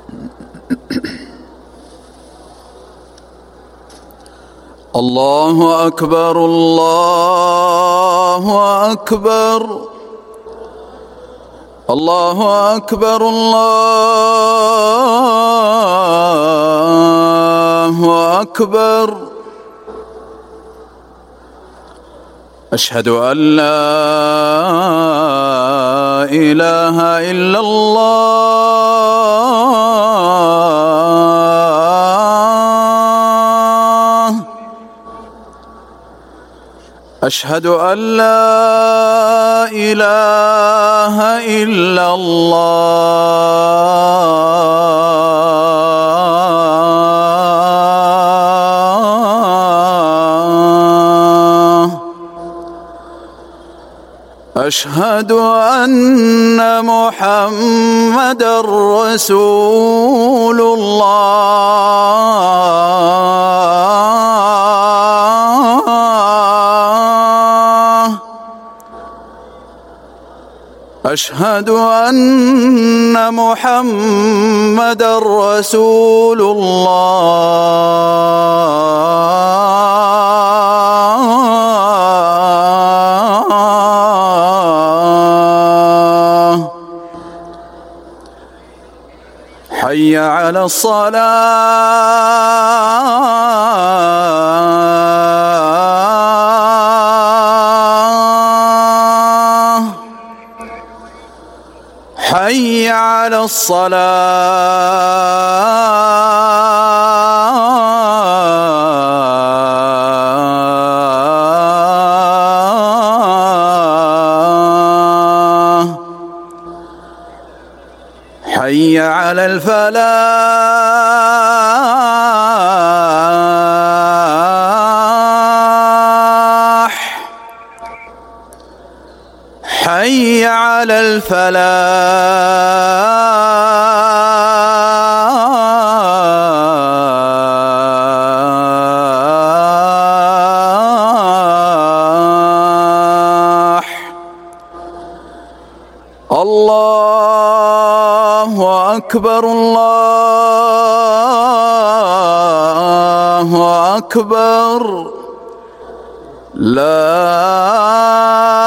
الله أكبر الله أكبر الله أكبر الله أكبر. أشهد أن لا إله إلا الله. أشهد أن لا إله إلا الله. أشهد أن محمدًا رسول الله. أشهد أن محمدًا رسول الله. حي على الصلاة. حي على الصلاة. حي على الفلاح. حي على الفلاح. الله أكبر الله أكبر. لا